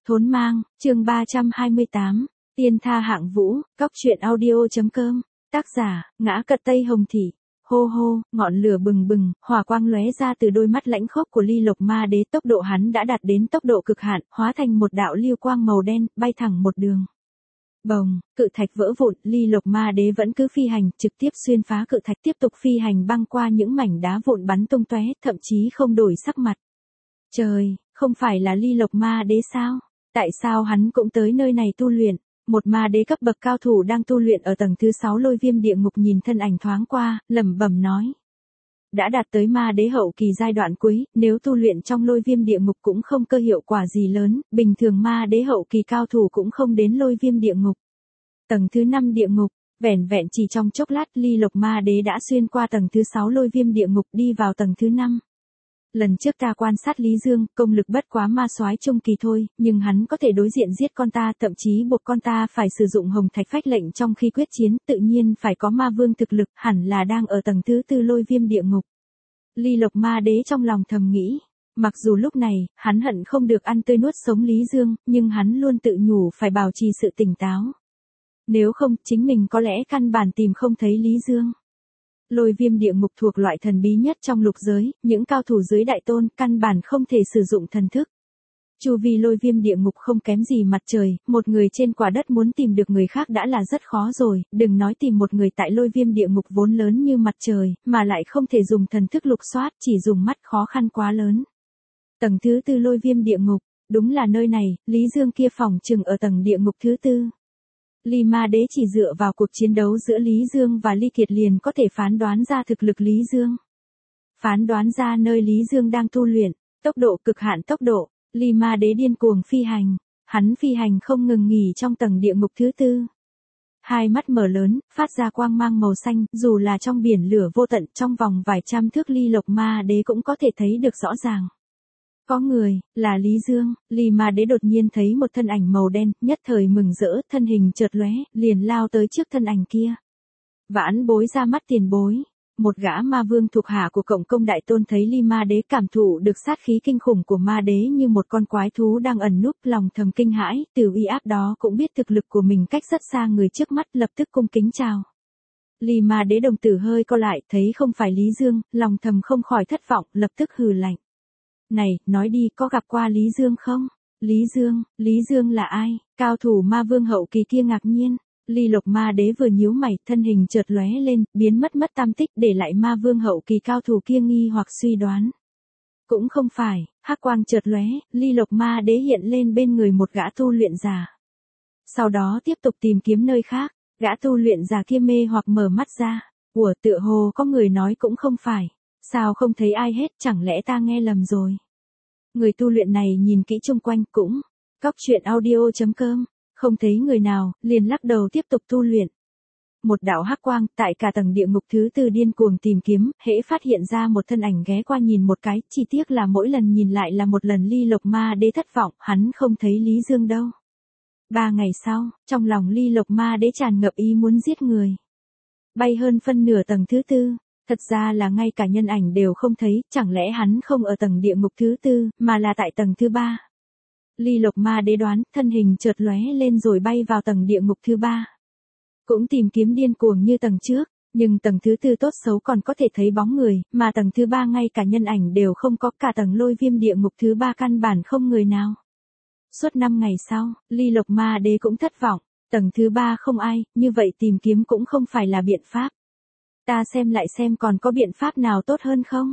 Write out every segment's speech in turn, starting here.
Thốn mang, chương 328, tiên tha hạng vũ, cóc truyện audio.com, tác giả, ngã cật Tây Hồng Thị. Hô hô, ngọn lửa bừng bừng, hỏa quang lóe ra từ đôi mắt lãnh khốc của Ly Lộc Ma Đế, tốc độ hắn đã đạt đến tốc độ cực hạn, hóa thành một đạo lưu quang màu đen, bay thẳng một đường. Bồng, cự thạch vỡ vụn, Ly Lộc Ma Đế vẫn cứ phi hành, trực tiếp xuyên phá cự thạch, tiếp tục phi hành băng qua những mảnh đá vụn bắn tung tóe, thậm chí không đổi sắc mặt. Trời, không phải là Ly Lộc Ma Đế sao? Tại sao hắn cũng tới nơi này tu luyện? Một ma đế cấp bậc cao thủ đang tu luyện ở tầng thứ 6 Lôi Viêm Địa Ngục nhìn thân ảnh thoáng qua, lẩm bẩm nói. Đã đạt tới ma đế hậu kỳ giai đoạn cuối, nếu tu luyện trong Lôi Viêm Địa Ngục cũng không có hiệu quả gì lớn, bình thường ma đế hậu kỳ cao thủ cũng không đến Lôi Viêm Địa Ngục. Tầng thứ 5 địa ngục, vẻn vẹn chỉ trong chốc lát Ly Lộc Ma Đế đã xuyên qua tầng thứ 6 Lôi Viêm Địa Ngục đi vào tầng thứ 5. Lần trước ta quan sát Lý Dương, công lực bất quá ma soái trung kỳ thôi, nhưng hắn có thể đối diện giết con ta, thậm chí buộc con ta phải sử dụng hồng thạch phách lệnh trong khi quyết chiến, tự nhiên phải có ma vương thực lực, hẳn là đang ở tầng thứ 4 Lôi Viêm Địa Ngục. Ly Lộc Ma Đế trong lòng thầm nghĩ, mặc dù lúc này, hắn hận không được ăn tươi nuốt sống Lý Dương, nhưng hắn luôn tự nhủ phải bảo trì sự tỉnh táo. Nếu không, chính mình có lẽ căn bản tìm không thấy Lý Dương. Lôi Viêm Địa Ngục thuộc loại thần bí nhất trong lục giới, những cao thủ dưới đại tôn căn bản không thể sử dụng thần thức. Chu vi Lôi Viêm Địa Ngục không kém gì mặt trời, một người trên quả đất muốn tìm được người khác đã là rất khó rồi, đừng nói tìm một người tại Lôi Viêm Địa Ngục vốn lớn như mặt trời, mà lại không thể dùng thần thức lục soát, chỉ dùng mắt khó khăn quá lớn. Tầng thứ 4 Lôi Viêm Địa Ngục, đúng là nơi này, Lý Dương kia phòng chừng ở tầng địa ngục thứ 4. Ly Ma Đế chỉ dựa vào cuộc chiến đấu giữa Lý Dương và Ly Kiệt liền có thể phán đoán ra thực lực Lý Dương. Phán đoán ra nơi Lý Dương đang tu luyện, tốc độ cực hạn tốc độ, Ly Ma Đế điên cuồng phi hành, hắn phi hành không ngừng nghỉ trong tầng địa ngục thứ 4. Hai mắt mở lớn, phát ra quang mang màu xanh, dù là trong biển lửa vô tận trong vòng vài trăm thước Ly Lộc Ma Đế cũng có thể thấy được rõ ràng. Có người, là Lý Dương, Ly Ma Đế đột nhiên thấy một thân ảnh màu đen, nhất thời mừng rỡ, thân hình chợt lóe, liền lao tới trước thân ảnh kia. Vãn Bối ra mắt tiền bối, một gã ma vương thuộc hạ của Cộng Công Đại Tôn thấy Ly Ma Đế cảm thụ được sát khí kinh khủng của ma đế như một con quái thú đang ẩn núp, lòng thầm kinh hãi, từ uy áp đó cũng biết thực lực của mình cách rất xa người trước mắt, lập tức cung kính chào. Ly Ma Đế đồng tử hơi co lại, thấy không phải Lý Dương, lòng thầm không khỏi thất vọng, lập tức hừ lạnh. Này, nói đi, có gặp qua Lý Dương không? Lý Dương là ai? Cao thủ ma vương hậu kỳ kia ngạc nhiên. Ly Lộc Ma Đế vừa nhíu mày, thân hình chợt lóe lên, biến mất tam tích, để lại ma vương hậu kỳ cao thủ kia nghi hoặc suy đoán. Cũng không phải, hắc quang chợt lóe, Ly Lộc Ma Đế hiện lên bên người một gã tu luyện giả. Sau đó tiếp tục tìm kiếm nơi khác, gã tu luyện giả kia mê hoặc mở mắt ra. Ủa, tựa hồ có người nói cũng không phải. Sao không thấy ai hết, chẳng lẽ ta nghe lầm rồi? Người tu luyện này nhìn kỹ chung quanh cũng, cóc truyện audio.com, không thấy người nào, liền lắc đầu tiếp tục tu luyện. Một đạo hắc quang, tại cả tầng địa ngục thứ 4 điên cuồng tìm kiếm, hễ phát hiện ra một thân ảnh ghé qua nhìn một cái, chi tiết là mỗi lần nhìn lại là một lần Ly Lộc Ma Đế thất vọng, hắn không thấy Lý Dương đâu. 3 ngày sau, trong lòng Ly Lộc Ma Đế tràn ngập ý muốn giết người. Bay hơn phân nửa tầng thứ 4. Thật ra là ngay cả nhân ảnh đều không thấy, chẳng lẽ hắn không ở tầng địa ngục thứ 4, mà là tại tầng thứ 3. Ly Lộc Ma Đế đoán, thân hình chợt lóe lên rồi bay vào tầng địa ngục thứ 3. Cũng tìm kiếm điên cuồng như tầng trước, nhưng tầng thứ 4 tốt xấu còn có thể thấy bóng người, mà tầng thứ 3 ngay cả nhân ảnh đều không có, cả tầng Lôi Viêm Địa Ngục thứ 3 căn bản không người nào. Suốt 5 ngày sau, Ly Lộc Ma Đế cũng thất vọng, tầng thứ 3 không ai, như vậy tìm kiếm cũng không phải là biện pháp. Ta xem lại xem còn có biện pháp nào tốt hơn không?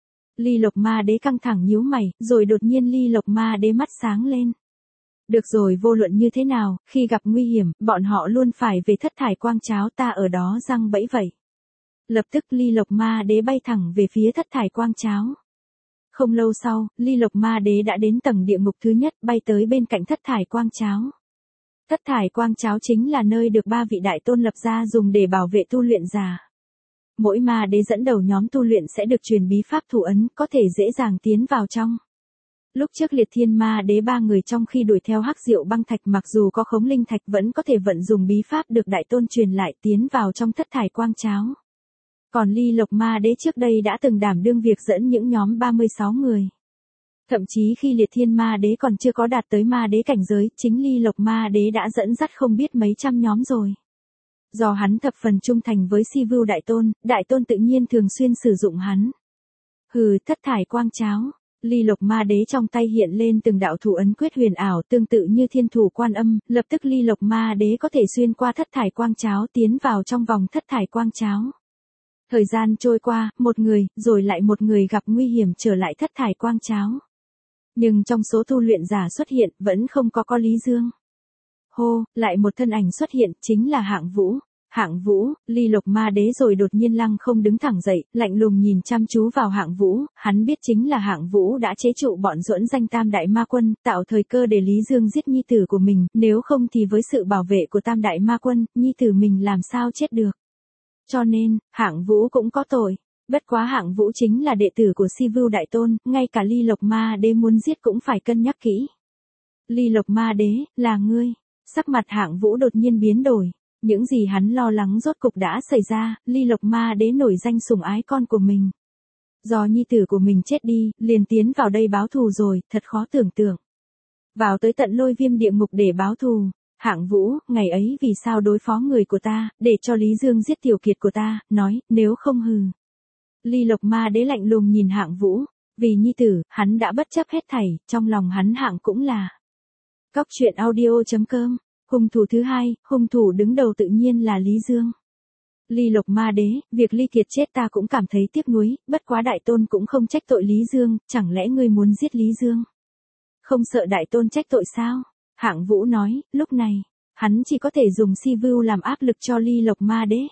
Ly Lộc Ma Đế căng thẳng nhíu mày, rồi đột nhiên Ly Lộc Ma Đế mắt sáng lên. Được rồi, vô luận như thế nào, khi gặp nguy hiểm, bọn họ luôn phải về thất thải quang cháo, ta ở đó giăng bẫy vậy. Lập tức Ly Lộc Ma Đế bay thẳng về phía thất thải quang cháo. Không lâu sau, Ly Lộc Ma Đế đã đến tầng địa ngục thứ nhất, bay tới bên cạnh thất thải quang cháo. Thất thải quang cháo chính là nơi được 3 vị đại tôn lập ra dùng để bảo vệ tu luyện giả. Mỗi ma đế dẫn đầu nhóm tu luyện sẽ được truyền bí pháp thủ ấn, có thể dễ dàng tiến vào trong. Lúc trước Liệt Thiên Ma Đế 3 người trong khi đuổi theo hắc diệu băng thạch, mặc dù có khống linh thạch vẫn có thể vận dùng bí pháp được đại tôn truyền lại tiến vào trong thất thải quang cháo. Còn Ly Lộc Ma Đế trước đây đã từng đảm đương việc dẫn những nhóm 36 người. Thậm chí khi Liệt Thiên Ma Đế còn chưa có đạt tới ma đế cảnh giới, chính Ly Lộc Ma Đế đã dẫn dắt không biết mấy trăm nhóm rồi. Do hắn thập phần trung thành với Si Vưu Đại Tôn tự nhiên thường xuyên sử dụng hắn. Hừ, thất thải quang cháo. Ly Lộc Ma Đế trong tay hiện lên từng đạo thủ ấn quyết huyền ảo tương tự như thiên thủ Quan Âm, lập tức Ly Lộc Ma Đế có thể xuyên qua thất thải quang cháo tiến vào trong vòng thất thải quang cháo. Thời gian trôi qua, một người, rồi lại một người gặp nguy hiểm trở lại thất thải quang cháo. Nhưng trong số tu luyện giả xuất hiện, vẫn không có Lý Dương. Hô, lại một thân ảnh xuất hiện, chính là Hạng Vũ. Hạng Vũ, Ly Lộc Ma Đế rồi đột nhiên lăng không đứng thẳng dậy, lạnh lùng nhìn chăm chú vào Hạng Vũ, hắn biết chính là Hạng Vũ đã chế trụ bọn Duẫn Danh Tam Đại Ma Quân, tạo thời cơ để Lý Dương giết nhi tử của mình, nếu không thì với sự bảo vệ của Tam Đại Ma Quân, nhi tử mình làm sao chết được. Cho nên, Hạng Vũ cũng có tội. Bất quá Hạng Vũ chính là đệ tử của Si Vưu Đại Tôn, ngay cả Ly Lộc Ma Đế muốn giết cũng phải cân nhắc kỹ. Ly Lộc Ma Đế, là ngươi. Sắc mặt Hạng Vũ đột nhiên biến đổi. Những gì hắn lo lắng rốt cục đã xảy ra, Ly Lộc Ma Đế nổi danh sủng ái con của mình. Do nhi tử của mình chết đi, liền tiến vào đây báo thù rồi, thật khó tưởng tượng. Vào tới tận Lôi Viêm địa ngục để báo thù. Hạng Vũ, ngày ấy vì sao đối phó người của ta, để cho Lý Dương giết tiểu kiệt của ta, nói, nếu không hừ. Ly Lộc Ma Đế lạnh lùng nhìn Hạng Vũ, vì nhi tử, hắn đã bất chấp hết thảy, trong lòng hắn Hạng cũng là. Cóc truyện audio.com, hung thủ thứ hai, hung thủ đứng đầu tự nhiên là Lý Dương. Ly Lộc Ma Đế, việc Ly Kiệt chết ta cũng cảm thấy tiếc nuối, bất quá Đại Tôn cũng không trách tội Lý Dương, chẳng lẽ ngươi muốn giết Lý Dương? Không sợ Đại Tôn trách tội sao? Hạng Vũ nói, lúc này, hắn chỉ có thể dùng Si Vưu làm áp lực cho Ly Lộc Ma Đế.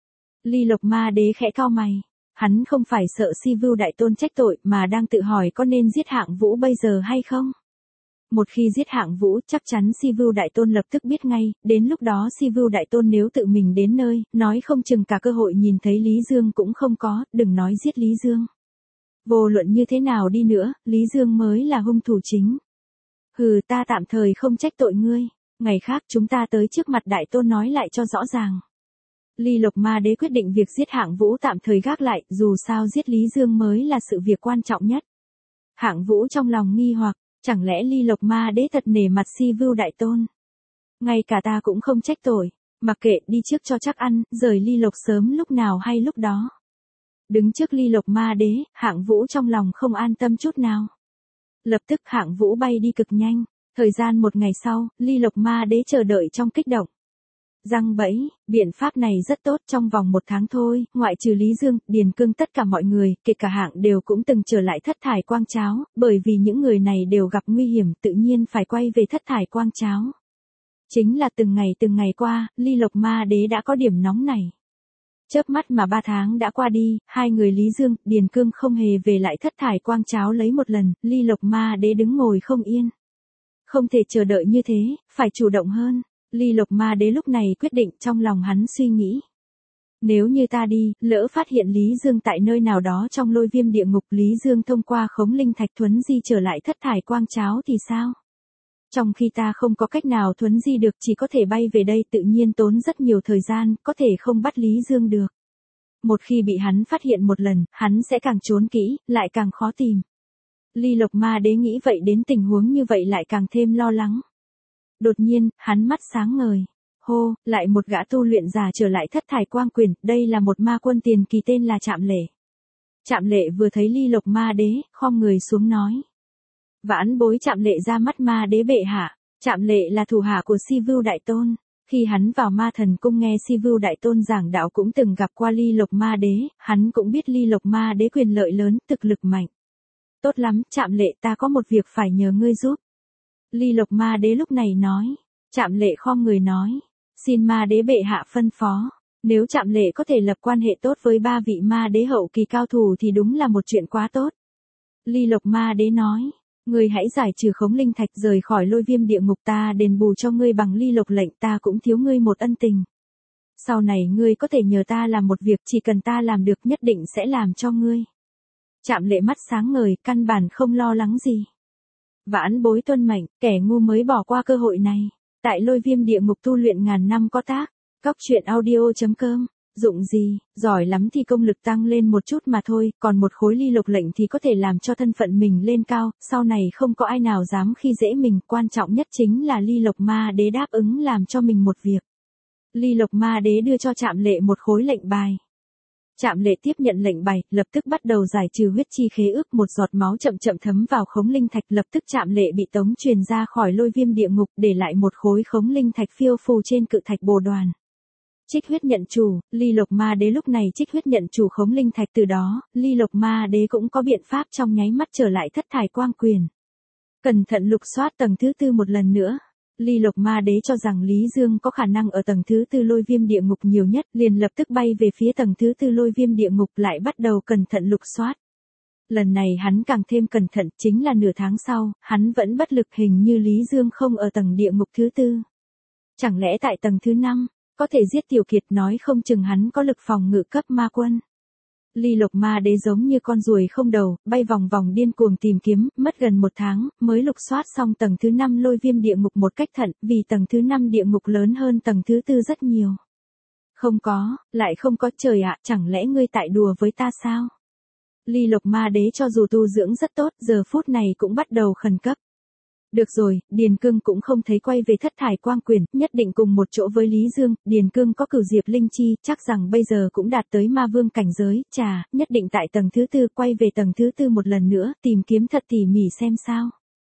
Ly Lộc Ma Đế khẽ cau mày. Hắn không phải sợ Si Vưu Đại Tôn trách tội mà đang tự hỏi có nên giết Hạng Vũ bây giờ hay không. Một khi giết Hạng Vũ chắc chắn Si Vưu Đại Tôn lập tức biết ngay, đến lúc đó Si Vưu Đại Tôn nếu tự mình đến nơi, nói không chừng cả cơ hội nhìn thấy Lý Dương cũng không có, đừng nói giết Lý Dương. Vô luận như thế nào đi nữa, Lý Dương mới là hung thủ chính. Hừ, ta tạm thời không trách tội ngươi, ngày khác chúng ta tới trước mặt Đại Tôn nói lại cho rõ ràng. Ly Lộc Ma Đế quyết định việc giết Hạng Vũ tạm thời gác lại, dù sao giết Lý Dương mới là sự việc quan trọng nhất. Hạng Vũ trong lòng nghi hoặc, chẳng lẽ Ly Lộc Ma Đế thật nể mặt Si Vưu Đại Tôn? Ngay cả ta cũng không trách tội, mặc kệ, đi trước cho chắc ăn, rời Ly Lộc sớm lúc nào hay lúc đó. Đứng trước Ly Lộc Ma Đế, Hạng Vũ trong lòng không an tâm chút nào. Lập tức Hạng Vũ bay đi cực nhanh, thời gian một ngày sau, Ly Lộc Ma Đế chờ đợi trong kích động. Răng bẫy, biện pháp này rất tốt, trong vòng 1 tháng thôi, ngoại trừ Lý Dương, Điền Cương tất cả mọi người, kể cả Hạng đều cũng từng trở lại thất thải quang cháo, bởi vì những người này đều gặp nguy hiểm tự nhiên phải quay về thất thải quang cháo. Chính là từng ngày qua, Ly Lộc Ma Đế đã có điểm nóng này. Chớp mắt mà 3 tháng đã qua đi, hai người Lý Dương, Điền Cương không hề về lại thất thải quang cháo lấy một lần, Ly Lộc Ma Đế đứng ngồi không yên. Không thể chờ đợi như thế, phải chủ động hơn. Ly Lộc Ma Đế lúc này quyết định, trong lòng hắn suy nghĩ. Nếu như ta đi, lỡ phát hiện Lý Dương tại nơi nào đó trong Lôi Viêm địa ngục, Lý Dương thông qua khống linh thạch thuấn di trở lại thất thải quang cháo thì sao? Trong khi ta không có cách nào thuấn di được, chỉ có thể bay về đây, tự nhiên tốn rất nhiều thời gian, có thể không bắt Lý Dương được. Một khi bị hắn phát hiện một lần, hắn sẽ càng trốn kỹ, lại càng khó tìm. Ly Lộc Ma Đế nghĩ vậy, đến tình huống như vậy lại càng thêm lo lắng. Đột nhiên, hắn mắt sáng ngời. Hô, lại một gã tu luyện giả trở lại thất thải quang quyền, đây là một ma quân tiền kỳ tên là Trạm Lệ. Trạm Lệ vừa thấy Ly Lộc Ma Đế, khom người xuống nói. Vãn bối Trạm Lệ ra mắt Ma Đế bệ hạ. Trạm Lệ là thủ hạ của Si Vưu Đại Tôn. Khi hắn vào Ma Thần Cung nghe Si Vưu Đại Tôn giảng đạo cũng từng gặp qua Ly Lộc Ma Đế, hắn cũng biết Ly Lộc Ma Đế quyền lợi lớn, thực lực mạnh. Tốt lắm, Trạm Lệ, ta có một việc phải nhờ ngươi giúp. Ly Lộc Ma Đế lúc này nói. Trạm Lệ khom người nói. Xin Ma Đế bệ hạ phân phó. Nếu Trạm Lệ có thể lập quan hệ tốt với 3 vị Ma Đế hậu kỳ cao thủ thì đúng là một chuyện quá tốt. Ly Lộc Ma Đế nói. Ngươi hãy giải trừ khống linh thạch rời khỏi Lôi Viêm địa ngục, ta đền bù cho ngươi bằng Ly Lộc lệnh, ta cũng thiếu ngươi một ân tình. Sau này ngươi có thể nhờ ta làm một việc, chỉ cần ta làm được nhất định sẽ làm cho ngươi. Trạm Lệ mắt sáng ngời, căn bản không lo lắng gì. Vãn bối tuân mệnh, kẻ ngu mới bỏ qua cơ hội này. Tại Lôi Viêm địa ngục tu luyện ngàn năm có tác. Cóc truyện audio.com Dụng gì, giỏi lắm thì công lực tăng lên một chút mà thôi, còn một khối ly lộc lệnh thì có thể làm cho thân phận mình lên cao, sau này không có ai nào dám khi dễ mình, quan trọng nhất chính là ly lộc ma đế đáp ứng làm cho mình một việc. Ly lộc ma đế đưa cho Trạm Lệ một khối lệnh bài. Trạm Lệ tiếp nhận lệnh bài, lập tức bắt đầu giải trừ huyết chi khế ước, một giọt máu chậm chậm thấm vào khống linh thạch, lập tức Trạm Lệ bị tống truyền ra khỏi lôi viêm địa ngục, để lại một khối khống linh thạch phiêu phù trên cự thạch bồ đoàn. Trích huyết nhận chủ, ly lộc ma đế lúc này trích huyết nhận chủ khống linh thạch, từ đó, ly lộc ma đế cũng có biện pháp trong nháy mắt trở lại thất thải quang quyền. Cẩn thận lục soát tầng thứ tư một lần nữa. Ly lộc ma đế cho rằng Lý Dương có khả năng ở tầng thứ tư lôi viêm địa ngục nhiều nhất, liền lập tức bay về phía tầng thứ tư lôi viêm địa ngục, lại bắt đầu cẩn thận lục soát. Lần này hắn càng thêm cẩn thận, chính là nửa tháng sau, hắn vẫn bất lực, hình như Lý Dương không ở tầng địa ngục thứ tư. Chẳng lẽ tại tầng thứ 5, có thể giết Tiểu Kiệt, nói không chừng hắn có lực phòng ngự cấp ma quân. Ly lộc ma đế giống như con ruồi không đầu, bay vòng vòng điên cuồng tìm kiếm, mất gần 1 tháng, mới lục soát xong tầng thứ 5 lôi viêm địa ngục một cách thận, vì tầng thứ 5 địa ngục lớn hơn tầng thứ tư rất nhiều. Không có, lại không có, trời ạ, chẳng lẽ ngươi tại đùa với ta sao? Ly lộc ma đế cho dù tu dưỡng rất tốt, giờ phút này cũng bắt đầu khẩn cấp. Được rồi, Điền Cương cũng không thấy quay về thất thải quang quyền, nhất định cùng một chỗ với Lý Dương, Điền Cương có cửu diệp linh chi, chắc rằng bây giờ cũng đạt tới ma vương cảnh giới, chà, nhất định tại tầng thứ tư, quay về tầng thứ tư một lần nữa, tìm kiếm thật tỉ mỉ xem sao.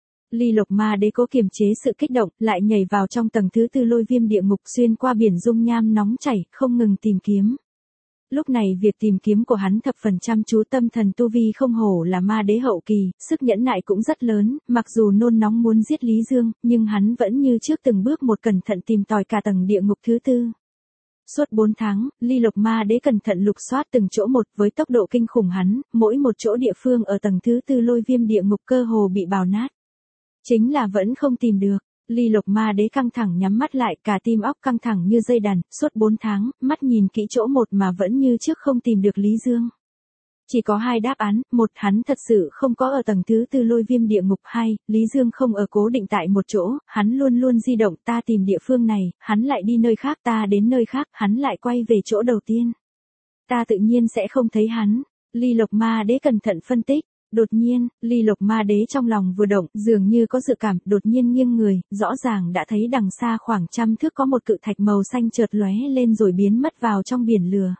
Ly lộc ma đế cố kiềm chế sự kích động, lại nhảy vào trong tầng thứ tư lôi viêm địa ngục, xuyên qua biển dung nham nóng chảy, không ngừng tìm kiếm. Lúc này việc tìm kiếm của hắn thập phần chăm chú, tâm thần tu vi không hổ là ma đế hậu kỳ, sức nhẫn nại cũng rất lớn, mặc dù nôn nóng muốn giết Lý Dương, nhưng hắn vẫn như trước từng bước một cẩn thận tìm tòi cả tầng địa ngục thứ tư. Suốt 4 tháng, Ly lộc ma đế cẩn thận lục soát từng chỗ một, với tốc độ kinh khủng hắn, mỗi một chỗ địa phương ở tầng thứ tư lôi viêm địa ngục cơ hồ bị bào nát. Chính là vẫn không tìm được. Ly lộc ma đế căng thẳng nhắm mắt lại, cả tim óc căng thẳng như dây đàn, suốt 4 tháng, mắt nhìn kỹ chỗ một mà vẫn như trước không tìm được Lý Dương. Chỉ có 2 đáp án, một, hắn thật sự không có ở tầng thứ tư lôi viêm địa ngục, 2, Lý Dương không ở cố định tại một chỗ, hắn luôn luôn di động, ta tìm địa phương này, hắn lại đi nơi khác, ta đến nơi khác, hắn lại quay về chỗ đầu tiên. Ta tự nhiên sẽ không thấy hắn. Ly lộc ma đế cẩn thận phân tích. Đột nhiên, Ly lộc ma đế trong lòng vừa động, dường như có dự cảm, đột nhiên nghiêng người, rõ ràng đã thấy đằng xa khoảng trăm thước có một cự thạch màu xanh chợt lóe lên rồi biến mất vào trong biển lửa.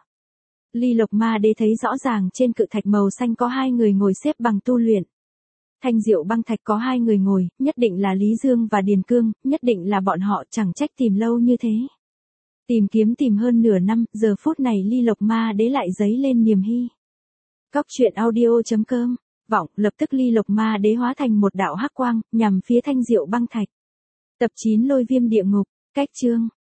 Ly lộc ma đế thấy rõ ràng trên cự thạch màu xanh có 2 người ngồi xếp bằng tu luyện. Thanh diệu băng thạch có 2 người ngồi, nhất định là Lý Dương và Điền Cương, nhất định là bọn họ, chẳng trách tìm lâu như thế. Tìm kiếm tìm hơn nửa năm, giờ phút này Ly lộc ma đế lại dấy lên niềm hy. Cóc truyện audio.com Vọng, lập tức Ly lộc ma đế hóa thành một đạo hắc quang, nhằm phía thanh diệu băng thạch. Tập 9 lôi viêm địa ngục, cách chương.